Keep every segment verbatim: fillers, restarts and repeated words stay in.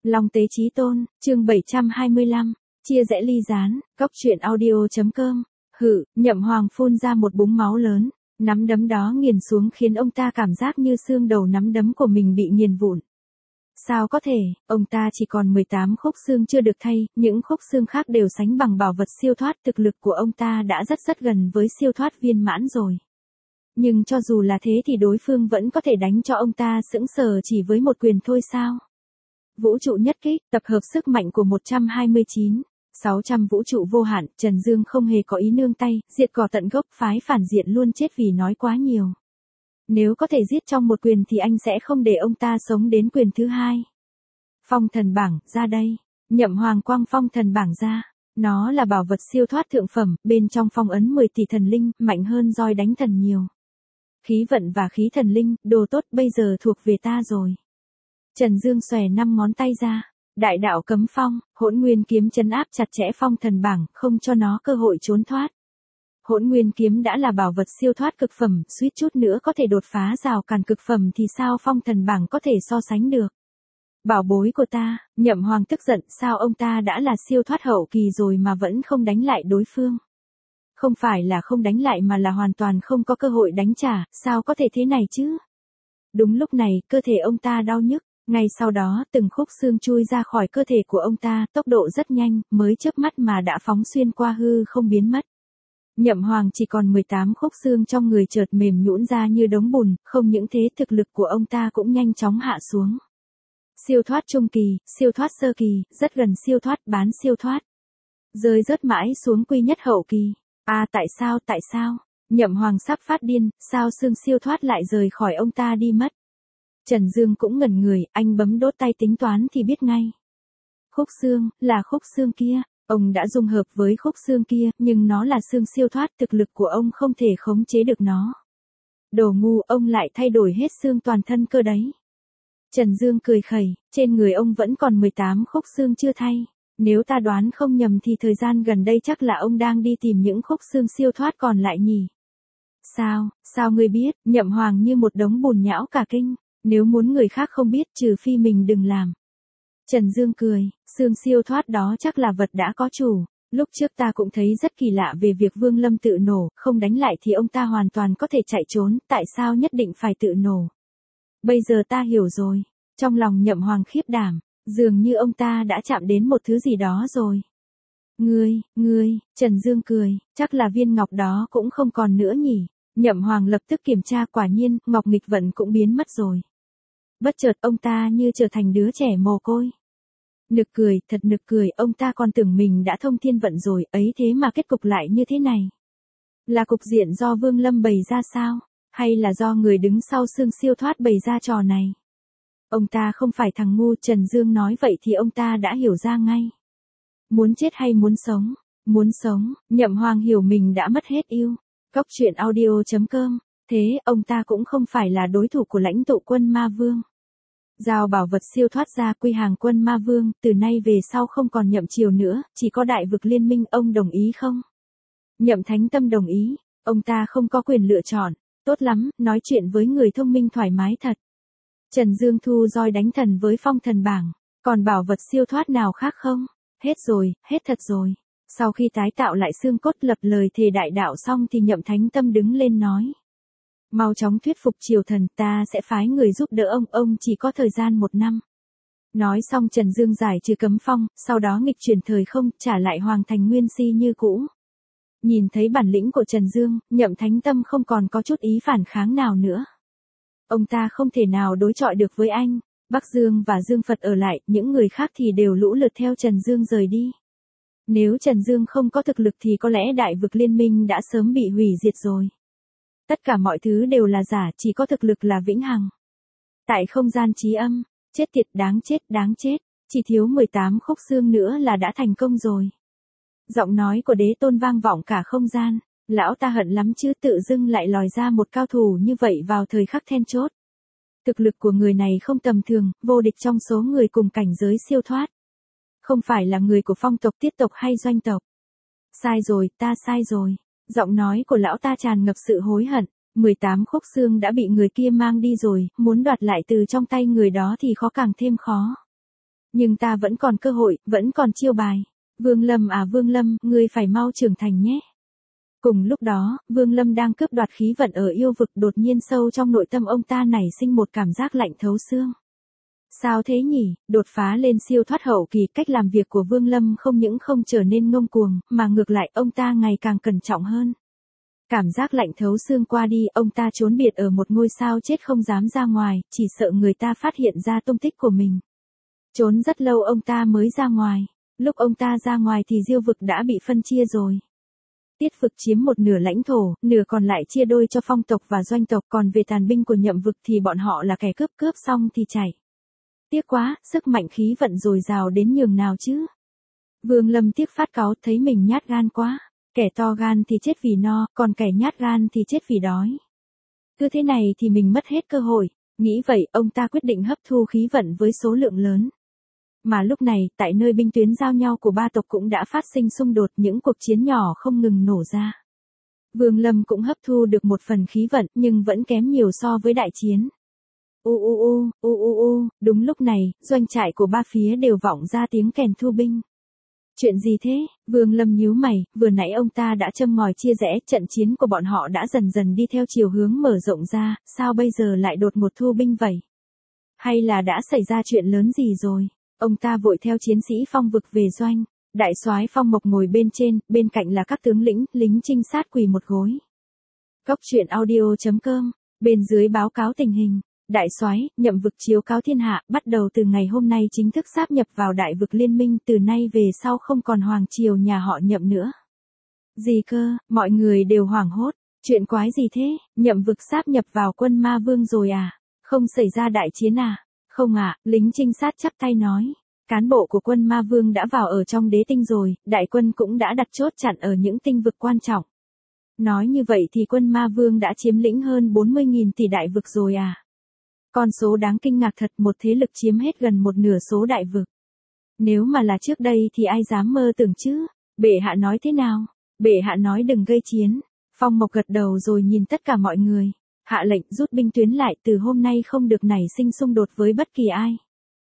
Long Tế Chí Tôn, chương bảy trăm hai mươi lăm, chia rẽ ly gián, cóc truyện audio chấm com. Hự, Nhậm Hoàng phun ra một búng máu lớn, nắm đấm đó nghiền xuống khiến ông ta cảm giác như xương đầu nắm đấm của mình bị nghiền vụn. Sao có thể, ông ta chỉ còn mười tám khúc xương chưa được thay, những khúc xương khác đều sánh bằng bảo vật siêu thoát, thực lực của ông ta đã rất rất gần với siêu thoát viên mãn rồi. Nhưng cho dù là thế thì đối phương vẫn có thể đánh cho ông ta sững sờ chỉ với một quyền thôi sao? Vũ trụ nhất kích, tập hợp sức mạnh của một trăm hai mươi chín, sáu trăm vũ trụ vô hạn, Trần Dương không hề có ý nương tay, diệt cỏ tận gốc, phái phản diện luôn chết vì nói quá nhiều. Nếu có thể giết trong một quyền thì anh sẽ không để ông ta sống đến quyền thứ hai. Phong thần bảng, ra đây. Nhậm Hoàng quang phong thần bảng ra. Nó là bảo vật siêu thoát thượng phẩm, bên trong phong ấn mười tỷ thần linh, mạnh hơn roi đánh thần nhiều. Khí vận và khí thần linh, đồ tốt bây giờ thuộc về ta rồi. Trần Dương xòe năm ngón tay ra. Đại đạo cấm phong, Hỗn Nguyên kiếm trấn áp chặt chẽ phong thần bảng, không cho nó cơ hội trốn thoát. Hỗn Nguyên kiếm đã là bảo vật siêu thoát cực phẩm, suýt chút nữa có thể đột phá rào cản cực phẩm thì sao phong thần bảng có thể so sánh được. Bảo bối của ta, Nhậm Hoàng tức giận, sao ông ta đã là siêu thoát hậu kỳ rồi mà vẫn không đánh lại đối phương. Không phải là không đánh lại mà là hoàn toàn không có cơ hội đánh trả, sao có thể thế này chứ. Đúng lúc này, cơ thể ông ta đau nhức, ngay sau đó từng khúc xương chui ra khỏi cơ thể của ông ta, tốc độ rất nhanh, mới chớp mắt mà đã phóng xuyên qua hư không biến mất. Nhậm Hoàng chỉ còn mười tám khúc xương trong người chợt mềm nhũn ra như đống bùn, không những thế thực lực của ông ta cũng nhanh chóng hạ xuống. Siêu thoát trung kỳ, siêu thoát sơ kỳ, rất gần siêu thoát, bán siêu thoát. Rơi rớt mãi xuống quy nhất hậu kỳ. À tại sao, tại sao? Nhậm Hoàng sắp phát điên, sao xương siêu thoát lại rời khỏi ông ta đi mất? Trần Dương cũng ngẩn người, anh bấm đốt tay tính toán thì biết ngay. Khúc xương, là khúc xương kia. Ông đã dung hợp với khúc xương kia, nhưng nó là xương siêu thoát, thực lực của ông không thể khống chế được nó. Đồ ngu, ông lại thay đổi hết xương toàn thân cơ đấy. Trần Dương cười khẩy, trên người ông vẫn còn mười tám khúc xương chưa thay. Nếu ta đoán không nhầm thì thời gian gần đây chắc là ông đang đi tìm những khúc xương siêu thoát còn lại nhỉ. Sao, sao ngươi biết, Nhậm Hoàng như một đống bùn nhão cả kinh, nếu muốn người khác không biết trừ phi mình đừng làm. Trần Dương cười, xương siêu thoát đó chắc là vật đã có chủ, lúc trước ta cũng thấy rất kỳ lạ về việc Vương Lâm tự nổ, không đánh lại thì ông ta hoàn toàn có thể chạy trốn, tại sao nhất định phải tự nổ. Bây giờ ta hiểu rồi, trong lòng Nhậm Hoàng khiếp đảm, dường như ông ta đã chạm đến một thứ gì đó rồi. Ngươi, ngươi, Trần Dương cười, chắc là viên ngọc đó cũng không còn nữa nhỉ. Nhậm Hoàng lập tức kiểm tra, quả nhiên, ngọc nghịch vận cũng biến mất rồi. Bất chợt ông ta như trở thành đứa trẻ mồ côi. Nực cười, thật nực cười, ông ta còn tưởng mình đã thông thiên vận rồi, ấy thế mà kết cục lại như thế này. Là cục diện do Vương Lâm bày ra sao? Hay là do người đứng sau xương siêu thoát bày ra trò này? Ông ta không phải thằng ngu, Trần Dương nói vậy thì ông ta đã hiểu ra ngay. Muốn chết hay muốn sống? Muốn sống, Nhậm Hoàng hiểu mình đã mất hết yêu. Cóc truyện audio chấm com. Thế, ông ta cũng không phải là đối thủ của lãnh tụ quân ma vương. Giao bảo vật siêu thoát ra, quy hàng quân ma vương, từ nay về sau không còn Nhậm triều nữa, chỉ có đại vực liên minh, ông đồng ý không? Nhậm Thánh Tâm đồng ý, ông ta không có quyền lựa chọn, tốt lắm, nói chuyện với người thông minh thoải mái thật. Trần Dương thu roi đánh thần với phong thần bảng, còn bảo vật siêu thoát nào khác không? Hết rồi, hết thật rồi. Sau khi tái tạo lại xương cốt lập lời thề đại đạo xong thì Nhậm Thánh Tâm đứng lên nói. Mau chóng thuyết phục triều thần, ta sẽ phái người giúp đỡ ông, ông chỉ có thời gian một năm. Nói xong Trần Dương giải trừ cấm phong, sau đó nghịch chuyển thời không, trả lại hoàng thành nguyên si như cũ. Nhìn thấy bản lĩnh của Trần Dương, Nhậm Thánh Tâm không còn có chút ý phản kháng nào nữa. Ông ta không thể nào đối chọi được với anh. Bắc Dương và Dương Phật ở lại, những người khác thì đều lũ lượt theo Trần Dương rời đi. Nếu Trần Dương không có thực lực thì có lẽ đại vực liên minh đã sớm bị hủy diệt rồi. Tất cả mọi thứ đều là giả, chỉ có thực lực là vĩnh hằng. Tại không gian trí âm, chết tiệt, đáng chết, đáng chết, chỉ thiếu mười tám khúc xương nữa là đã thành công rồi. Giọng nói của Đế Tôn vang vọng cả không gian, lão ta hận lắm chứ, tự dưng lại lòi ra một cao thủ như vậy vào thời khắc then chốt. Thực lực của người này không tầm thường, vô địch trong số người cùng cảnh giới siêu thoát. Không phải là người của phong tộc, tiết tộc hay doanh tộc. Sai rồi, ta sai rồi. Giọng nói của lão ta tràn ngập sự hối hận, mười tám khúc xương đã bị người kia mang đi rồi, muốn đoạt lại từ trong tay người đó thì khó càng thêm khó. Nhưng ta vẫn còn cơ hội, vẫn còn chiêu bài. Vương Lâm à Vương Lâm, ngươi phải mau trưởng thành nhé. Cùng lúc đó, Vương Lâm đang cướp đoạt khí vận ở yêu vực, đột nhiên sâu trong nội tâm ông ta nảy sinh một cảm giác lạnh thấu xương. Sao thế nhỉ, đột phá lên siêu thoát hậu kỳ, cách làm việc của Vương Lâm không những không trở nên ngông cuồng, mà ngược lại ông ta ngày càng cẩn trọng hơn. Cảm giác lạnh thấu xương qua đi, ông ta trốn biệt ở một ngôi sao chết không dám ra ngoài, chỉ sợ người ta phát hiện ra tung tích của mình. Trốn rất lâu ông ta mới ra ngoài. Lúc ông ta ra ngoài thì diêu vực đã bị phân chia rồi. Tiết vực chiếm một nửa lãnh thổ, nửa còn lại chia đôi cho phong tộc và doanh tộc, còn về tàn binh của nhậm vực thì bọn họ là kẻ cướp, cướp xong thì chạy. Tiếc quá, sức mạnh khí vận dồi dào đến nhường nào chứ. Vương Lâm tiếc phát cáu, thấy mình nhát gan quá. Kẻ to gan thì chết vì no, còn kẻ nhát gan thì chết vì đói. Cứ thế này thì mình mất hết cơ hội. Nghĩ vậy, ông ta quyết định hấp thu khí vận với số lượng lớn. Mà lúc này, tại nơi binh tuyến giao nhau của ba tộc cũng đã phát sinh xung đột, những cuộc chiến nhỏ không ngừng nổ ra. Vương Lâm cũng hấp thu được một phần khí vận, nhưng vẫn kém nhiều so với đại chiến. U u u, u u u, đúng lúc này, doanh trại của ba phía đều vọng ra tiếng kèn thu binh. Chuyện gì thế? Vương Lâm nhíu mày, vừa nãy ông ta đã châm ngòi chia rẽ, trận chiến của bọn họ đã dần dần đi theo chiều hướng mở rộng ra, sao bây giờ lại đột ngột thu binh vậy? Hay là đã xảy ra chuyện lớn gì rồi? Ông ta vội theo chiến sĩ phong vực về doanh. Đại soái Phong Mộc ngồi bên trên, bên cạnh là các tướng lĩnh, lính trinh sát quỳ một gối. Góc truyện audio chấm com, bên dưới báo cáo tình hình. Đại soái, nhậm vực chiếu cáo thiên hạ, bắt đầu từ ngày hôm nay chính thức sáp nhập vào đại vực liên minh, từ nay về sau không còn hoàng triều nhà họ nhậm nữa. Gì cơ, mọi người đều hoảng hốt, chuyện quái gì thế, nhậm vực sáp nhập vào quân ma vương rồi à, không xảy ra đại chiến à, không ạ, à, lính trinh sát chắp tay nói. Cán bộ của quân ma vương đã vào ở trong đế tinh rồi, đại quân cũng đã đặt chốt chặn ở những tinh vực quan trọng. Nói như vậy thì quân ma vương đã chiếm lĩnh hơn bốn mươi nghìn tỷ đại vực rồi à. Con số đáng kinh ngạc thật, một thế lực chiếm hết gần một nửa số đại vực. Nếu mà là trước đây thì ai dám mơ tưởng chứ? Bệ hạ nói thế nào? Bệ hạ nói đừng gây chiến. Phong Mộc gật đầu rồi nhìn tất cả mọi người. Hạ lệnh rút binh tuyến lại, từ hôm nay không được nảy sinh xung đột với bất kỳ ai.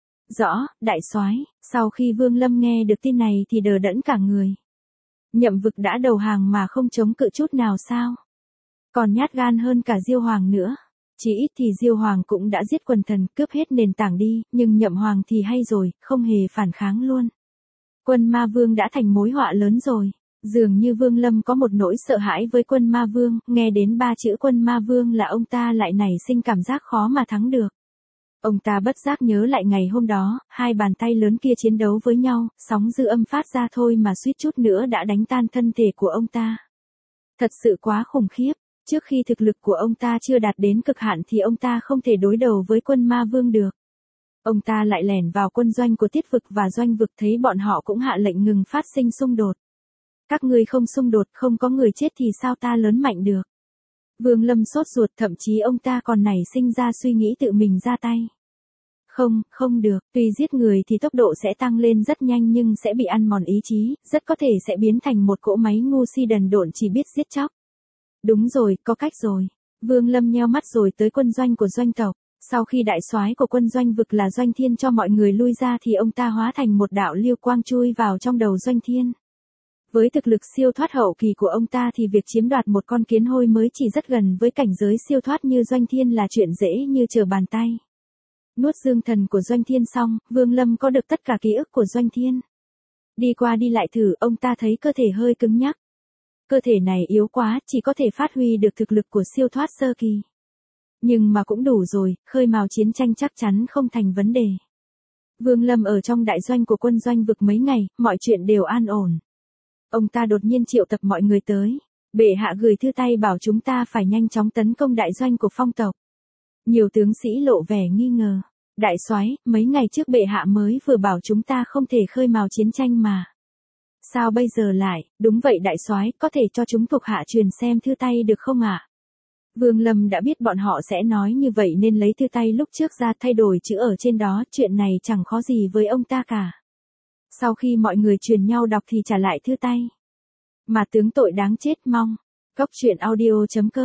Rõ, đại soái. Sau khi Vương Lâm nghe được tin này thì đờ đẫn cả người. Nhậm vực đã đầu hàng mà không chống cự chút nào sao? Còn nhát gan hơn cả Diêu Hoàng nữa. Chỉ ít thì Diêu Hoàng cũng đã giết quần thần, cướp hết nền tảng đi, nhưng Nhậm Hoàng thì hay rồi, không hề phản kháng luôn. Quân ma vương đã thành mối họa lớn rồi. Dường như Vương Lâm có một nỗi sợ hãi với quân ma vương, nghe đến ba chữ quân ma vương là ông ta lại nảy sinh cảm giác khó mà thắng được. Ông ta bất giác nhớ lại ngày hôm đó, hai bàn tay lớn kia chiến đấu với nhau, sóng dư âm phát ra thôi mà suýt chút nữa đã đánh tan thân thể của ông ta. Thật sự quá khủng khiếp. Trước khi thực lực của ông ta chưa đạt đến cực hạn thì ông ta không thể đối đầu với quân ma vương được. Ông ta lại lẻn vào quân doanh của tiết vực và doanh vực, thấy bọn họ cũng hạ lệnh ngừng phát sinh xung đột. Các ngươi không xung đột, không có người chết thì sao ta lớn mạnh được. Vương Lâm sốt ruột, thậm chí ông ta còn nảy sinh ra suy nghĩ tự mình ra tay. Không, không được, tuy giết người thì tốc độ sẽ tăng lên rất nhanh nhưng sẽ bị ăn mòn ý chí, rất có thể sẽ biến thành một cỗ máy ngu si đần độn chỉ biết giết chóc. Đúng rồi, có cách rồi. Vương Lâm nheo mắt rồi tới quân doanh của doanh tộc. Sau khi đại soái của quân doanh vực là Doanh Thiên cho mọi người lui ra thì ông ta hóa thành một đạo lưu quang chui vào trong đầu Doanh Thiên. Với thực lực siêu thoát hậu kỳ của ông ta thì việc chiếm đoạt một con kiến hôi mới chỉ rất gần với cảnh giới siêu thoát như Doanh Thiên là chuyện dễ như trở bàn tay. Nuốt dương thần của Doanh Thiên xong, Vương Lâm có được tất cả ký ức của Doanh Thiên. Đi qua đi lại thử, ông ta thấy cơ thể hơi cứng nhắc. Cơ thể này yếu quá, chỉ có thể phát huy được thực lực của siêu thoát sơ kỳ. Nhưng mà cũng đủ rồi, khơi mào chiến tranh chắc chắn không thành vấn đề. Vương Lâm ở trong đại doanh của quân doanh vực mấy ngày, mọi chuyện đều an ổn. Ông ta đột nhiên triệu tập mọi người tới. Bệ hạ gửi thư tay bảo chúng ta phải nhanh chóng tấn công đại doanh của phong tộc. Nhiều tướng sĩ lộ vẻ nghi ngờ. Đại soái, mấy ngày trước bệ hạ mới vừa bảo chúng ta không thể khơi mào chiến tranh mà. Sao bây giờ lại? Đúng vậy đại soái, có thể cho chúng thuộc hạ truyền xem thư tay được không ạ? À? Vương Lâm đã biết bọn họ sẽ nói như vậy nên lấy thư tay lúc trước ra thay đổi chữ ở trên đó, chuyện này chẳng khó gì với ông ta cả. Sau khi mọi người truyền nhau đọc thì trả lại thư tay. Mà tướng tội đáng chết mong. Góc truyện audio chấm com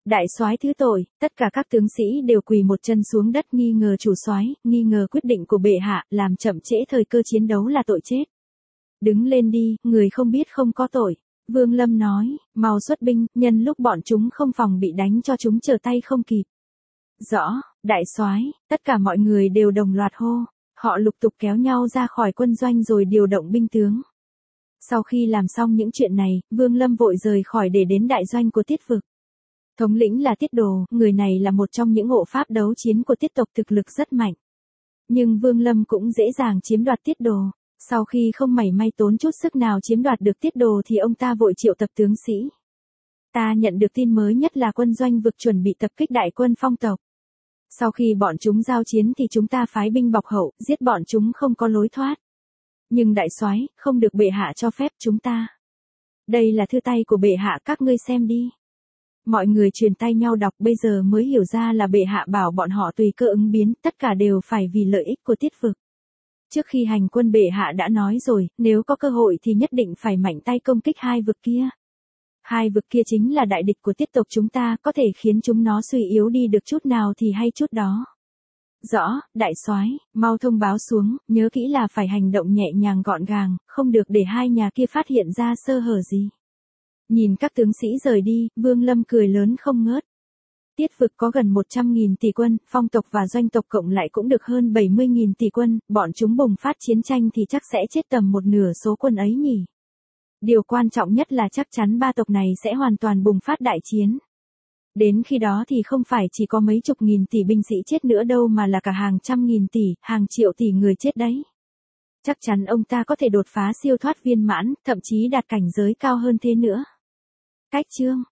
Đại soái thứ tội, tất cả các tướng sĩ đều quỳ một chân xuống đất nghi ngờ chủ soái, nghi ngờ quyết định của bệ hạ, làm chậm trễ thời cơ chiến đấu là tội chết. Đứng lên đi, người không biết không có tội. Vương Lâm nói, mau xuất binh, nhân lúc bọn chúng không phòng bị đánh cho chúng trở tay không kịp. Rõ, đại soái, tất cả mọi người đều đồng loạt hô, họ lục tục kéo nhau ra khỏi quân doanh rồi điều động binh tướng. Sau khi làm xong những chuyện này, Vương Lâm vội rời khỏi để đến đại doanh của Tiết Vực. Thống lĩnh là Tiết Đồ, người này là một trong những hộ pháp đấu chiến của Tiết tộc thực lực rất mạnh. Nhưng Vương Lâm cũng dễ dàng chiếm đoạt Tiết Đồ. Sau khi không mảy may tốn chút sức nào chiếm đoạt được Tiết Đồ thì ông ta vội triệu tập tướng sĩ. Ta nhận được tin mới nhất là quân doanh Vực chuẩn bị tập kích đại quân Phong tộc. Sau khi bọn chúng giao chiến thì chúng ta phái binh bọc hậu, giết bọn chúng không có lối thoát. Nhưng đại soái, không được bệ hạ cho phép chúng ta. Đây là thư tay của bệ hạ, các ngươi xem đi. Mọi người truyền tay nhau đọc, bây giờ mới hiểu ra là bệ hạ bảo bọn họ tùy cơ ứng biến, tất cả đều phải vì lợi ích của Tiết Vực. Trước khi hành quân bệ hạ đã nói rồi, nếu có cơ hội thì nhất định phải mạnh tay công kích hai vực kia. Hai vực kia chính là đại địch của Tiết tộc chúng ta, có thể khiến chúng nó suy yếu đi được chút nào thì hay chút đó. Rõ, đại soái, mau thông báo xuống, nhớ kỹ là phải hành động nhẹ nhàng gọn gàng, không được để hai nhà kia phát hiện ra sơ hở gì. Nhìn các tướng sĩ rời đi, Vương Lâm cười lớn không ngớt. Tiết Vực có gần một trăm nghìn tỷ quân, Phong tộc và Doanh tộc cộng lại cũng được hơn bảy mươi nghìn tỷ quân, bọn chúng bùng phát chiến tranh thì chắc sẽ chết tầm một nửa số quân ấy nhỉ. Điều quan trọng nhất là chắc chắn ba tộc này sẽ hoàn toàn bùng phát đại chiến. Đến khi đó thì không phải chỉ có mấy chục nghìn tỷ binh sĩ chết nữa đâu mà là cả hàng trăm nghìn tỷ, hàng triệu tỷ người chết đấy. Chắc chắn ông ta có thể đột phá siêu thoát viên mãn, thậm chí đạt cảnh giới cao hơn thế nữa. Cách chương